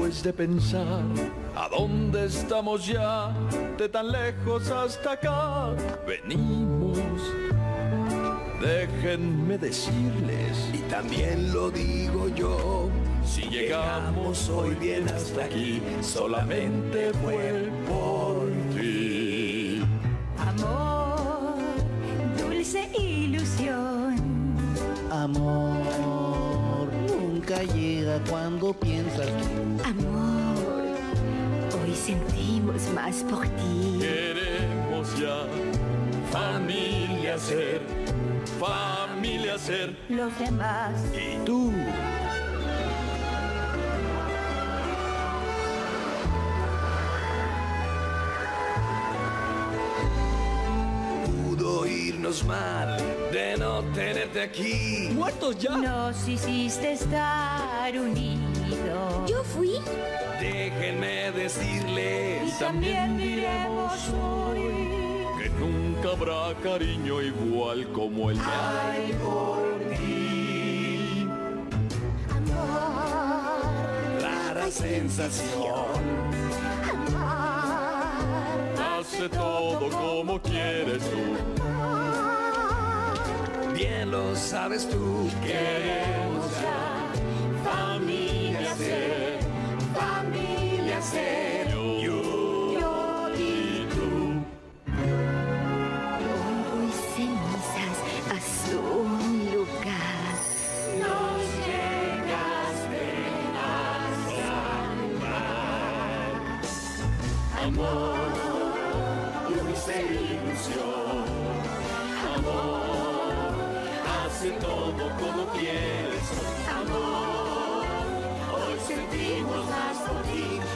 después de pensar a dónde estamos ya, de tan lejos hasta acá venimos. Déjenme decirles, y también lo digo yo, si llegamos hoy bien hasta aquí, solamente fue por ti. Amor, dulce ilusión. Amor, nunca llega cuando piensas. Amor, hoy sentimos más por ti. Queremos ya familia ser, familia ser. Los demás. ¿Y tú? pudo irnos mal de no tenerte aquí. ¿Muertos ya? Nos hiciste estar unidos. Yo fui. Déjenme decirles, Y también diremos hoy que nunca habrá cariño igual como el de ay por ti. Amor, Rara sensación, hace todo como quieres tú. bien lo sabes tú. Queremos ya familia ser, familia ser. Yo y tú. polvo y cenizas a su lugar. Nos llegaste a salvar. Amor, dulce ilusión. Amor, hace todo como quieres. Amor, hoy sentimos más por ti.